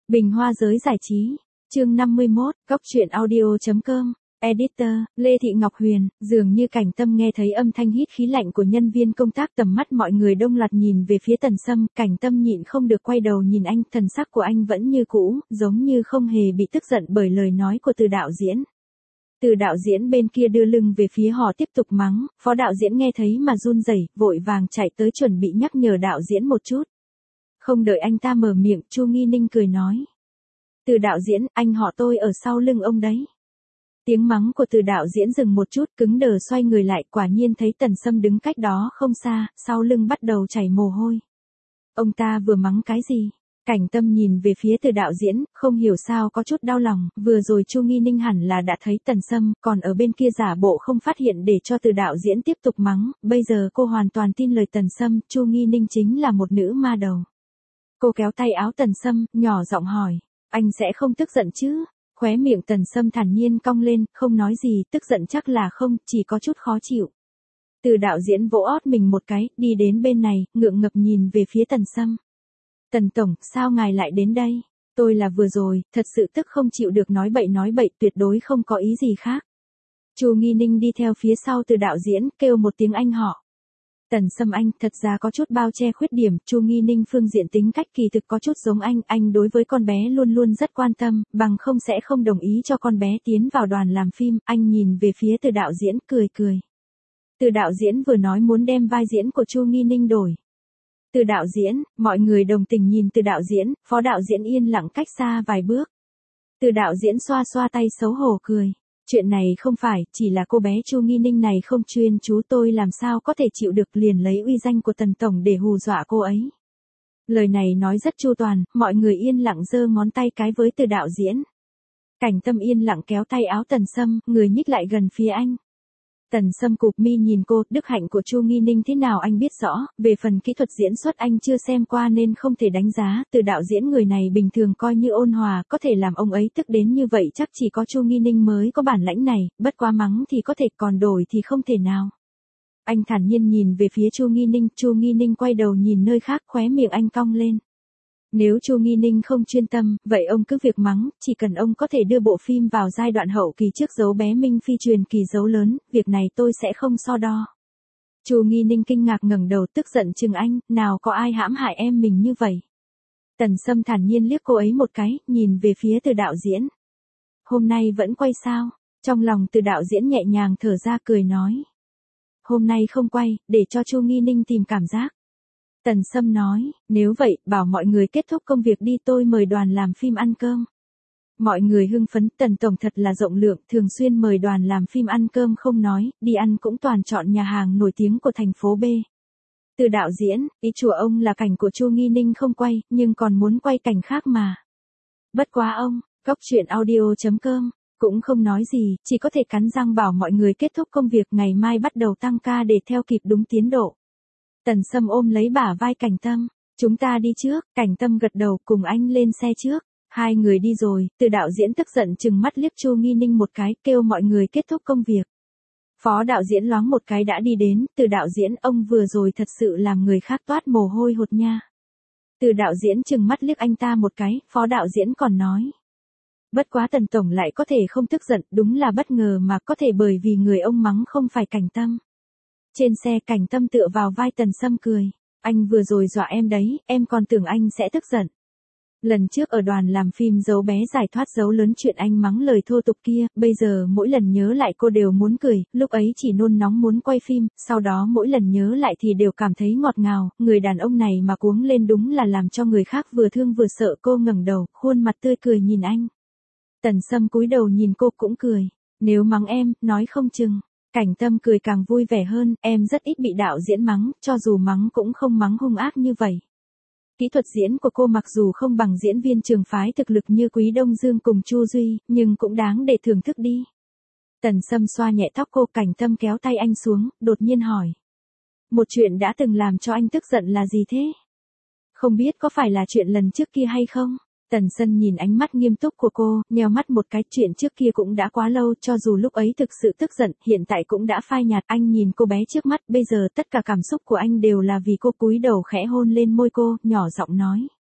Bình Hoa giới giải trí, chương 51, góc truyện audio.com, editor, Lê Thị Ngọc Huyền, dường như Cảnh Tâm nghe thấy âm thanh hít khí lạnh của nhân viên công tác, tầm mắt mọi người đông loạt nhìn về phía Tần Sâm, Cảnh Tâm nhịn không được quay đầu nhìn anh, thần sắc của anh vẫn như cũ, giống như không hề bị tức giận bởi lời nói của Từ đạo diễn. Từ đạo diễn bên kia đưa lưng về phía họ tiếp tục mắng, phó đạo diễn nghe thấy mà run rẩy, vội vàng chạy tới chuẩn bị nhắc nhở đạo diễn một chút. Không đợi anh ta mở miệng, Chu Nghi Ninh cười nói. Từ đạo diễn, anh họ tôi ở sau lưng ông đấy. Tiếng mắng của Từ đạo diễn dừng một chút, cứng đờ xoay người lại, quả nhiên thấy Tần Sâm đứng cách đó không xa, sau lưng bắt đầu chảy mồ hôi. Ông ta vừa mắng cái gì? Cảnh Tâm nhìn về phía Từ đạo diễn, không hiểu sao có chút đau lòng, vừa rồi Chu Nghi Ninh hẳn là đã thấy Tần Sâm, còn ở bên kia giả bộ không phát hiện để cho Từ đạo diễn tiếp tục mắng, bây giờ cô hoàn toàn tin lời Tần Sâm, Chu Nghi Ninh chính là một nữ ma đầu. Cô kéo tay áo Tần Sâm, nhỏ giọng hỏi, anh sẽ không tức giận chứ? Khóe miệng Tần Sâm thản nhiên cong lên, không nói gì, tức giận chắc là không, chỉ có chút khó chịu. Từ đạo diễn vỗ ót mình một cái, đi đến bên này, ngượng ngập nhìn về phía Tần Sâm. Tần Tổng, sao ngài lại đến đây? Tôi là vừa rồi, thật sự tức không chịu được, nói bậy, tuyệt đối không có ý gì khác. Chu Nghi Ninh đi theo phía sau Từ đạo diễn, kêu một tiếng anh họ. Tần Sâm anh, thật ra có chút bao che khuyết điểm, Chu Nghi Ninh phương diện tính cách kỳ thực có chút giống anh đối với con bé luôn luôn rất quan tâm, bằng không sẽ không đồng ý cho con bé tiến vào đoàn làm phim, anh nhìn về phía Từ đạo diễn, cười. Từ đạo diễn vừa nói muốn đem vai diễn của Chu Nghi Ninh đổi. Từ đạo diễn, mọi người đồng tình nhìn Từ đạo diễn, phó đạo diễn yên lặng cách xa vài bước. Từ đạo diễn xoa xoa tay xấu hổ cười. Chuyện này không phải, chỉ là cô bé Chu Nghi Ninh này không chuyên chú, tôi làm sao có thể chịu được, liền lấy uy danh của Tần Tổng để hù dọa cô ấy. Lời này nói rất chu toàn, mọi người yên lặng giơ ngón tay cái với Từ đạo diễn. Cảnh Tâm yên lặng kéo tay áo Tần Sâm, người nhích lại gần phía anh. Tần Sâm cụp mi nhìn cô, đức hạnh của Chu Nghi Ninh thế nào anh biết rõ, về phần kỹ thuật diễn xuất anh chưa xem qua nên không thể đánh giá, Từ đạo diễn người này bình thường coi như ôn hòa, có thể làm ông ấy tức đến như vậy chắc chỉ có Chu Nghi Ninh mới có bản lãnh này, bất quá mắng thì có thể, còn đổi thì không thể nào. Anh thản nhiên nhìn về phía Chu Nghi Ninh quay đầu nhìn nơi khác, khóe miệng anh cong lên. Nếu Chu Nghi Ninh không chuyên tâm, vậy ông cứ việc mắng, chỉ cần ông có thể đưa bộ phim vào giai đoạn hậu kỳ trước dấu bé Minh Phi truyền kỳ dấu lớn, việc này tôi sẽ không so đo. Chu Nghi Ninh kinh ngạc ngẩng đầu, tức giận chừng anh, nào có ai hãm hại em mình như vậy. Tần Sâm thản nhiên liếc cô ấy một cái, nhìn về phía Từ đạo diễn. Hôm nay vẫn quay sao? Trong lòng Từ đạo diễn nhẹ nhàng thở ra cười nói. Hôm nay không quay, để cho Chu Nghi Ninh tìm cảm giác. Tần Sâm nói, nếu vậy, bảo mọi người kết thúc công việc đi, tôi mời đoàn làm phim ăn cơm. Mọi người hưng phấn, Tần Tổng thật là rộng lượng, thường xuyên mời đoàn làm phim ăn cơm không nói, đi ăn cũng toàn chọn nhà hàng nổi tiếng của thành phố B. Từ đạo diễn, ý chùa ông là cảnh của Chu Nghi Ninh không quay, nhưng còn muốn quay cảnh khác mà. Bất quá ông, góc truyện audio.com, cũng không nói gì, chỉ có thể cắn răng bảo mọi người kết thúc công việc, ngày mai bắt đầu tăng ca để theo kịp đúng tiến độ. Tần Sâm ôm lấy bả vai Cảnh Tâm, chúng ta đi trước, Cảnh Tâm gật đầu, cùng anh lên xe trước. Hai người đi rồi, Từ đạo diễn tức giận chừng mắt liếc Chu Nghi Ninh một cái, kêu mọi người kết thúc công việc. Phó đạo diễn loáng một cái đã đi đến, Từ đạo diễn, ông vừa rồi thật sự làm người khác toát mồ hôi hột nha. Từ đạo diễn chừng mắt liếc anh ta một cái, phó đạo diễn còn nói. Bất quá Tần Tổng lại có thể không tức giận, đúng là bất ngờ mà, có thể bởi vì người ông mắng không phải Cảnh Tâm. Trên xe Cảnh Tâm tựa vào vai Tần Sâm cười. Anh vừa rồi dọa em đấy, em còn tưởng anh sẽ tức giận. Lần trước ở đoàn làm phim dấu bé giải thoát dấu lớn chuyện anh mắng lời thô tục kia, bây giờ mỗi lần nhớ lại cô đều muốn cười, lúc ấy chỉ nôn nóng muốn quay phim, sau đó mỗi lần nhớ lại thì đều cảm thấy ngọt ngào, người đàn ông này mà cuống lên đúng là làm cho người khác vừa thương vừa sợ. Cô ngẩng đầu, khuôn mặt tươi cười nhìn anh. Tần Sâm cúi đầu nhìn cô cũng cười. Nếu mắng em, nói không chừng. Cảnh Tâm cười càng vui vẻ hơn, em rất ít bị đạo diễn mắng, cho dù mắng cũng không mắng hung ác như vậy. Kỹ thuật diễn của cô mặc dù không bằng diễn viên trường phái thực lực như Quý Đông Dương cùng Chu Duy, nhưng cũng đáng để thưởng thức đi. Tần Sâm xoa nhẹ tóc cô, Cảnh Tâm kéo tay anh xuống, đột nhiên hỏi. Một chuyện đã từng làm cho anh tức giận là gì thế? Không biết có phải là chuyện lần trước kia hay không? Tần Sâm nhìn ánh mắt nghiêm túc của cô, nheo mắt một cái, chuyện trước kia cũng đã quá lâu, cho dù lúc ấy thực sự tức giận, hiện tại cũng đã phai nhạt. Anh nhìn cô bé trước mắt, bây giờ tất cả cảm xúc của anh đều là vì cô, cúi đầu khẽ hôn lên môi cô, nhỏ giọng nói.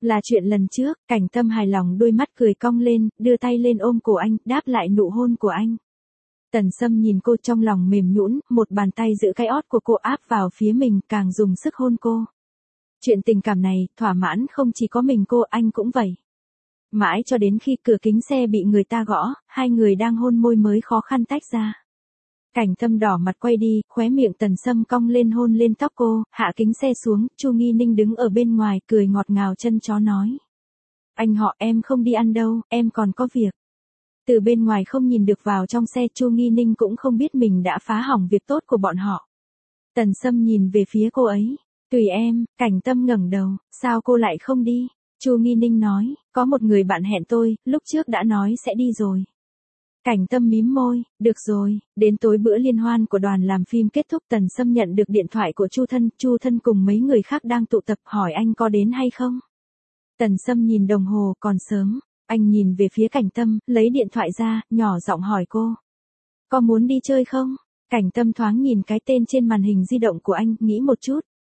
Là chuyện lần trước, Cảnh Tâm hài lòng đôi mắt cười cong lên, đưa tay lên ôm cổ anh, đáp lại nụ hôn của anh. Tần Sâm nhìn cô trong lòng mềm nhũn, một bàn tay giữ cái ót của cô áp vào phía mình, càng dùng sức hôn cô. Chuyện tình cảm này, thỏa mãn không chỉ có mình cô, anh cũng vậy. Mãi cho đến khi cửa kính xe bị người ta gõ, hai người đang hôn môi mới khó khăn tách ra. Cảnh Tâm đỏ mặt quay đi, khóe miệng Tần Sâm cong lên hôn lên tóc cô, hạ kính xe xuống, Chu Nghi Ninh đứng ở bên ngoài, cười ngọt ngào chân chó nói. Anh họ em không đi ăn đâu, em còn có việc. Từ bên ngoài không nhìn được vào trong xe, Chu Nghi Ninh cũng không biết mình đã phá hỏng việc tốt của bọn họ. Tần Sâm nhìn về phía cô ấy. Tùy em, Cảnh Tâm ngẩng đầu, sao cô lại không đi? Chu Nghi Ninh nói, có một người bạn hẹn tôi, lúc trước đã nói sẽ đi rồi. Cảnh Tâm mím môi, được rồi, đến tối bữa liên hoan của đoàn làm phim kết thúc, Tần Sâm nhận được điện thoại của Chu Thân cùng mấy người khác đang tụ tập, hỏi anh có đến hay không. Tần Sâm nhìn đồng hồ, còn sớm, anh nhìn về phía Cảnh Tâm, lấy điện thoại ra, nhỏ giọng hỏi cô. Có muốn đi chơi không? Cảnh Tâm thoáng nhìn cái tên trên màn hình di động của anh, nghĩ một chút.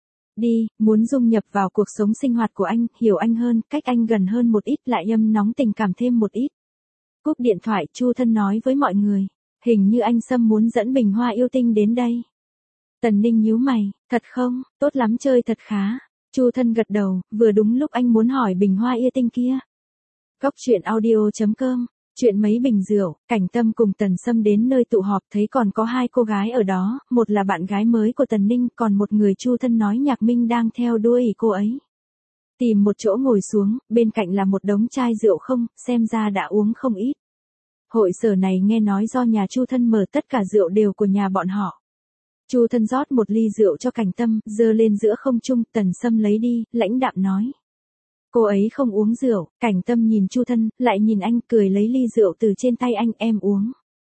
Đi, muốn dung nhập vào cuộc sống sinh hoạt của anh, hiểu anh hơn, cách anh gần hơn một ít, lại ấm nóng tình cảm thêm một ít. Cúp điện thoại, Chu Thân nói với mọi người, hình như anh Sâm muốn dẫn Bình Hoa Yêu Tinh đến đây. Tần Ninh nhíu mày, thật không, tốt lắm, chơi thật khá. Chu Thân gật đầu, vừa đúng lúc anh muốn hỏi Bình Hoa Yêu Tinh kia. Cốc truyện audio.com, chuyện mấy bình rượu, Cảnh Tâm cùng Tần Sâm đến nơi tụ họp, thấy còn có hai cô gái ở đó, một là bạn gái mới của Tần Ninh, còn một người Chu Thân nói Nhạc Minh đang theo đuôi cô ấy. Tìm một chỗ ngồi xuống, bên cạnh là một đống chai rượu không, xem ra đã uống không ít. Hội sở này nghe nói do nhà Chu Thân mở, tất cả rượu đều của nhà bọn họ. Chu Thân rót một ly rượu cho Cảnh Tâm, giơ lên giữa không trung, Tần Sâm lấy đi, lãnh đạm nói. Cô ấy không uống rượu. Cảnh Tâm nhìn Chu Thân, lại nhìn anh, cười lấy ly rượu từ trên tay anh, em uống.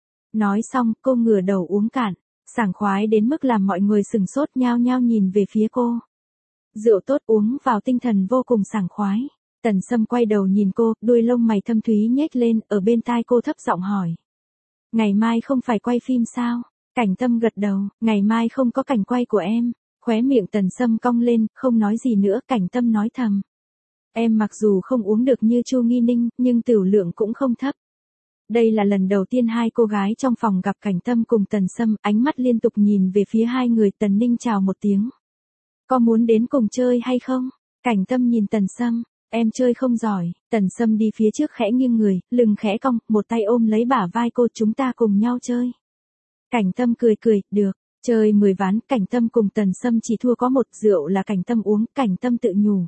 Nói xong, cô ngửa đầu uống cạn, sảng khoái đến mức làm mọi người sừng sốt, nhao nhao nhìn về phía cô. Rượu tốt, uống vào tinh thần vô cùng sảng khoái. Tần Sâm quay đầu nhìn cô, đuôi lông mày thâm thúy nhếch lên, ở bên tai cô thấp giọng hỏi. Ngày mai không phải quay phim sao? Cảnh Tâm gật đầu, ngày mai không có cảnh quay của em. Khóe miệng Tần Sâm cong lên, không nói gì nữa, Cảnh Tâm nói thầm. Em mặc dù không uống được như Chu Nghi Ninh, nhưng tửu lượng cũng không thấp. Đây là lần đầu tiên hai cô gái trong phòng gặp Cảnh Tâm cùng Tần Sâm, ánh mắt liên tục nhìn về phía hai người. Tần Ninh chào một tiếng. Có muốn đến cùng chơi hay không? Cảnh Tâm nhìn Tần Sâm, em chơi không giỏi. Tần Sâm đi phía trước khẽ nghiêng người, lưng khẽ cong, một tay ôm lấy bả vai cô, chúng ta cùng nhau chơi. Cảnh Tâm cười cười, được, chơi 10 ván. Cảnh Tâm cùng Tần Sâm chỉ thua có một, rượu là Cảnh Tâm uống. Cảnh Tâm tự nhủ.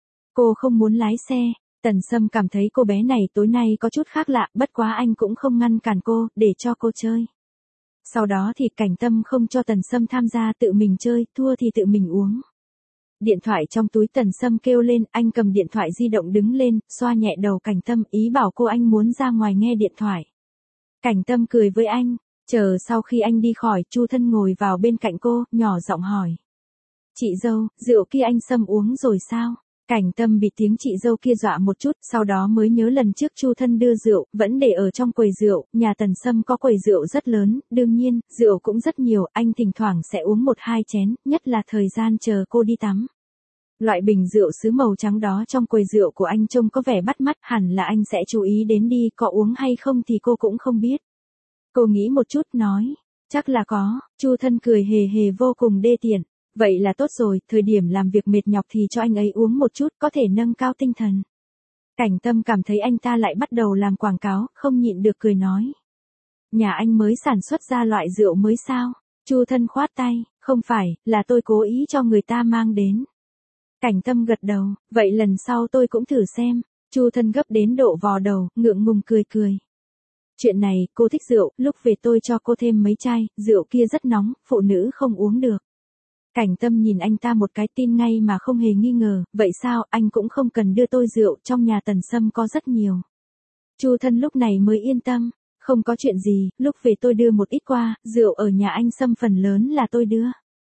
Cô không muốn lái xe. Tần Sâm cảm thấy cô bé này tối nay có chút khác lạ, bất quá anh cũng không ngăn cản cô, để cho cô chơi. Sau đó thì Cảnh Tâm không cho Tần Sâm tham gia, tự mình chơi, thua thì tự mình uống. Điện thoại trong túi Tần Sâm kêu lên, anh cầm điện thoại di động đứng lên, xoa nhẹ đầu Cảnh Tâm, ý bảo cô anh muốn ra ngoài nghe điện thoại. Cảnh Tâm cười với anh, chờ sau khi anh đi khỏi, Chu Thân ngồi vào bên cạnh cô, nhỏ giọng hỏi. Chị dâu, rượu kia anh Sâm uống rồi sao? Cảnh Tâm bị tiếng chị dâu kia dọa một chút, sau đó mới nhớ lần trước Chu Thân đưa rượu, vẫn để ở trong quầy rượu, nhà Tần Sâm có quầy rượu rất lớn, đương nhiên, rượu cũng rất nhiều, anh thỉnh thoảng sẽ uống 1-2 chén, nhất là thời gian chờ cô đi tắm. Loại bình rượu sứ màu trắng đó trong quầy rượu của anh trông có vẻ bắt mắt, hẳn là anh sẽ chú ý đến đi, có uống hay không thì cô cũng không biết. Cô nghĩ một chút nói, chắc là có. Chu Thân cười hề hề vô cùng đê tiện. Vậy là tốt rồi, thời điểm làm việc mệt nhọc thì cho anh ấy uống một chút, có thể nâng cao tinh thần. Cảnh Tâm cảm thấy anh ta lại bắt đầu làm quảng cáo, không nhịn được cười nói. Nhà anh mới sản xuất ra loại rượu mới sao? Chu Thân khoát tay, không phải, là tôi cố ý cho người ta mang đến. Cảnh Tâm gật đầu, vậy lần sau tôi cũng thử xem. Chu Thân gấp đến độ vò đầu, ngượng ngùng cười cười. Chuyện này, cô thích rượu, lúc về tôi cho cô thêm mấy chai, rượu kia rất nóng, phụ nữ không uống được. Cảnh Tâm nhìn anh ta một cái, tin ngay mà không hề nghi ngờ, vậy sao, anh cũng không cần đưa tôi rượu, trong nhà Tần Sâm có rất nhiều. Chu Thân lúc này mới yên tâm, không có chuyện gì, lúc về tôi đưa một ít qua, rượu ở nhà anh Sâm phần lớn là tôi đưa.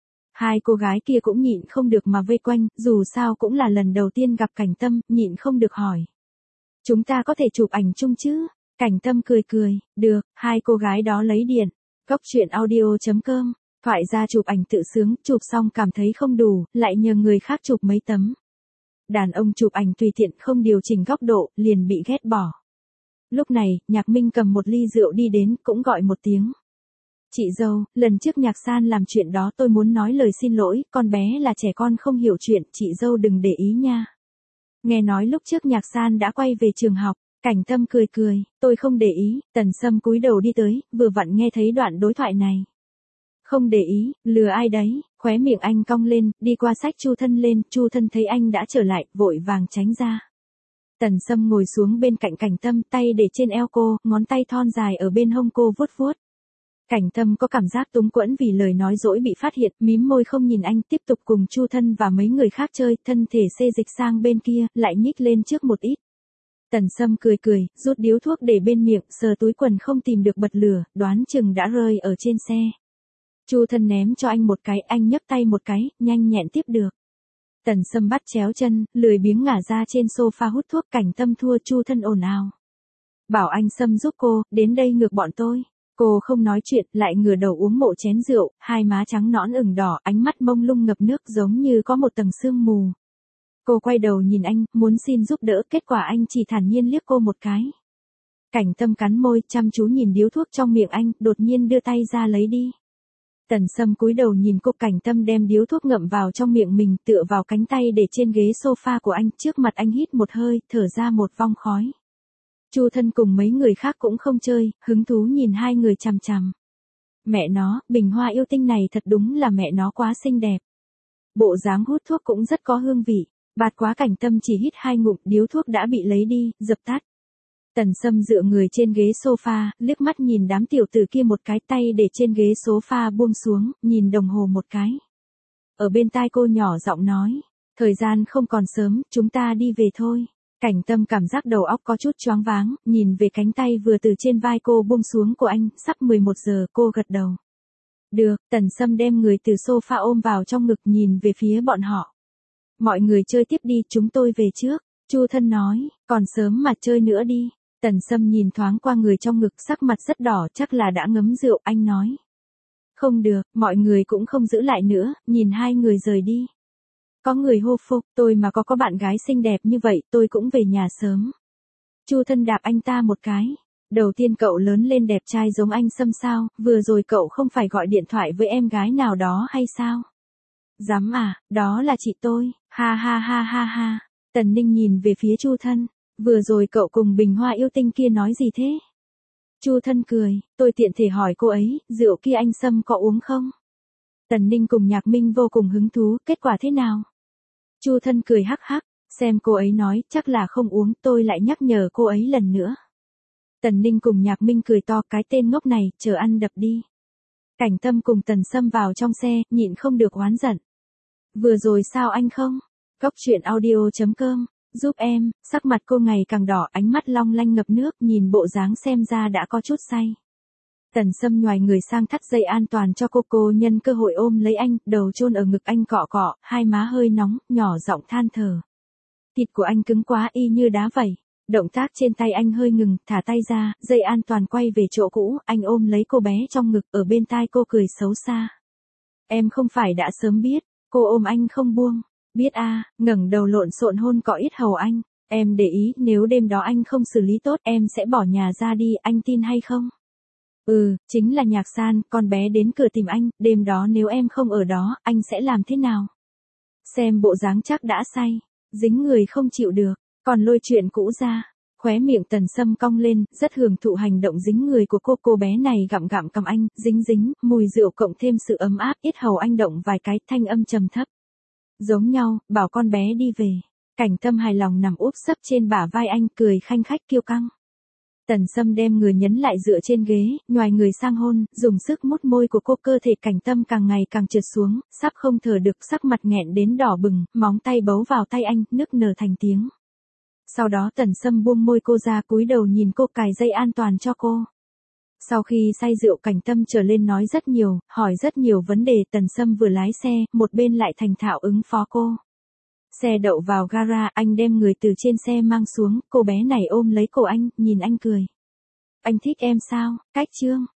Hai cô gái kia cũng nhịn không được mà vây quanh, dù sao cũng là lần đầu tiên gặp Cảnh Tâm, nhịn không được hỏi. Chúng ta có thể chụp ảnh chung chứ? Cảnh Tâm cười cười, được, hai cô gái đó lấy điện. Cốc truyện audio.com, thoại ra chụp ảnh tự sướng, chụp xong cảm thấy không đủ, lại nhờ người khác chụp mấy tấm. Đàn ông chụp ảnh tùy tiện không điều chỉnh góc độ, liền bị ghét bỏ. Lúc này, Nhạc Minh cầm một ly rượu đi đến, cũng gọi một tiếng. Chị dâu, lần trước Nhạc San làm chuyện đó tôi muốn nói lời xin lỗi, con bé là trẻ con không hiểu chuyện, chị dâu đừng để ý nha. Nghe nói lúc trước Nhạc San đã quay về trường học, Cảnh Tâm cười cười, tôi không để ý, Tần Sâm cúi đầu đi tới, vừa vặn nghe thấy đoạn đối thoại này. Không để ý, lừa ai đấy, khóe miệng anh cong lên, đi qua xách Chu Thân lên, Chu Thân thấy anh đã trở lại, vội vàng tránh ra. Tần Sâm ngồi xuống bên cạnh Cảnh Tâm, tay để trên eo cô, ngón tay thon dài ở bên hông cô vuốt vuốt. Cảnh Tâm có cảm giác túng quẫn vì lời nói dỗi bị phát hiện, mím môi không nhìn anh, tiếp tục cùng Chu Thân và mấy người khác chơi, thân thể xê dịch sang bên kia, lại nhích lên trước một ít. Tần Sâm cười cười, rút điếu thuốc để bên miệng, sờ túi quần không tìm được bật lửa, đoán chừng đã rơi ở trên xe. Chu Thân ném cho anh một cái, anh nhấc tay một cái, nhanh nhẹn tiếp được. Tần Sâm bắt chéo chân, lười biếng ngả ra trên sofa hút thuốc. Cảnh Tâm thua, Chu Thân ồn ào. Bảo anh Sâm giúp cô, đến đây ngược bọn tôi. Cô không nói chuyện, lại ngửa đầu uống một chén rượu, hai má trắng nõn ửng đỏ, ánh mắt mông lung ngập nước giống như có một tầng sương mù. Cô quay đầu nhìn anh, muốn xin giúp đỡ, kết quả anh chỉ thản nhiên liếc cô một cái. Cảnh Tâm cắn môi, chăm chú nhìn điếu thuốc trong miệng anh, đột nhiên đưa tay ra lấy đi. Tần Sâm cúi đầu nhìn cô. Cảnh Tâm đem điếu thuốc ngậm vào trong miệng mình, tựa vào cánh tay để trên ghế sofa của anh, trước mặt anh hít một hơi, thở ra một vòng khói. Chu Thân cùng mấy người khác cũng không chơi, hứng thú nhìn hai người chằm chằm. Mẹ nó, bình hoa yêu tinh này thật đúng là mẹ nó quá xinh đẹp. Bộ dáng hút thuốc cũng rất có hương vị, bạt quá. Cảnh Tâm chỉ hít 2 ngụm, điếu thuốc đã bị lấy đi, dập tắt. Tần Sâm dựa người trên ghế sofa, liếc mắt nhìn đám tiểu tử kia một cái, tay để trên ghế sofa buông xuống, nhìn đồng hồ một cái. Ở bên tai cô nhỏ giọng nói, thời gian không còn sớm, chúng ta đi về thôi. Cảnh Tâm cảm giác đầu óc có chút choáng váng, nhìn về cánh tay vừa từ trên vai cô buông xuống của anh, sắp 11 giờ, cô gật đầu. Được, Tần Sâm đem người từ sofa ôm vào trong ngực, nhìn về phía bọn họ. Mọi người chơi tiếp đi, chúng tôi về trước. Chu Thân nói, còn sớm mà chơi nữa đi. Tần Sâm nhìn thoáng qua người trong ngực, sắc mặt rất đỏ, chắc là đã ngấm rượu, anh nói. Không được, mọi người cũng không giữ lại nữa, nhìn hai người rời đi. Có người hô phục, tôi mà có bạn gái xinh đẹp như vậy, tôi cũng về nhà sớm. Chu Thân đạp anh ta một cái. Đầu tiên cậu lớn lên đẹp trai giống anh Sâm sao, vừa rồi cậu không phải gọi điện thoại với em gái nào đó hay sao? Dám à, đó là chị tôi, ha ha ha ha ha. Tần Ninh nhìn về phía Chu Thân. Vừa rồi cậu cùng bình hoa yêu tinh kia nói gì thế? Chu Thân cười, tôi tiện thể hỏi cô ấy, rượu kia anh Sâm có uống không? Tần Ninh cùng Nhạc Minh vô cùng hứng thú, kết quả thế nào? Chu Thân cười hắc hắc, xem cô ấy nói, chắc là không uống, tôi lại nhắc nhở cô ấy lần nữa. Tần Ninh cùng Nhạc Minh cười to, cái tên ngốc này, chờ ăn đập đi. Cảnh Tâm cùng Tần Sâm vào trong xe, nhịn không được oán giận. Vừa rồi sao anh không? Góc truyện audio.com giúp em. Sắc mặt cô ngày càng đỏ, ánh mắt long lanh ngập nước, nhìn bộ dáng xem ra đã có chút say. Tần Sâm nhoài người sang thắt dây an toàn cho cô nhân cơ hội ôm lấy anh, đầu chôn ở ngực anh cọ cọ, hai má hơi nóng, nhỏ giọng than thở. Thịt của anh cứng quá, y như đá vậy. Động tác trên tay anh hơi ngừng, thả tay ra, dây an toàn quay về chỗ cũ, anh ôm lấy cô bé trong ngực, ở bên tai cô cười xấu xa. Em không phải đã sớm biết, cô ôm anh không buông. Biết a, ngẩng đầu lộn xộn hôn cọ yết hầu anh. Em để ý, nếu đêm đó anh không xử lý tốt, em sẽ bỏ nhà ra đi, anh tin hay không? Chính là Nhạc San, con bé đến cửa tìm anh, đêm đó nếu em không ở đó, anh sẽ làm thế nào? Xem bộ dáng chắc đã say, dính người không chịu được, còn lôi chuyện cũ ra. Khóe miệng Tần Sâm cong lên, rất hưởng thụ hành động dính người của cô bé này gặm gặm cầm anh, dính dính, mùi rượu cộng thêm sự ấm áp, yết hầu anh động vài cái, thanh âm trầm thấp. Giống nhau, bảo con bé đi về. Cảnh Tâm hài lòng nằm úp sấp trên bả vai anh, cười khanh khách kiêu căng. Tần Sâm đem người nhấn lại dựa trên ghế, nhoài người sang hôn, dùng sức mút môi của cô. Cơ thể Cảnh Tâm càng ngày càng trượt xuống, sắp không thở được, sắc mặt nghẹn đến đỏ bừng, móng tay bấu vào tay anh, nức nở thành tiếng. Sau đó Tần Sâm buông môi cô ra, cúi đầu nhìn cô, cài dây an toàn cho cô. Sau khi say rượu, Cảnh Tâm trở lên nói rất nhiều, hỏi rất nhiều vấn đề. Tần Sâm vừa lái xe, một bên lại thành thạo ứng phó cô. Xe đậu vào gara, anh đem người từ trên xe mang xuống, cô bé này ôm lấy cổ anh, nhìn anh cười. Anh thích em sao? Cách chương.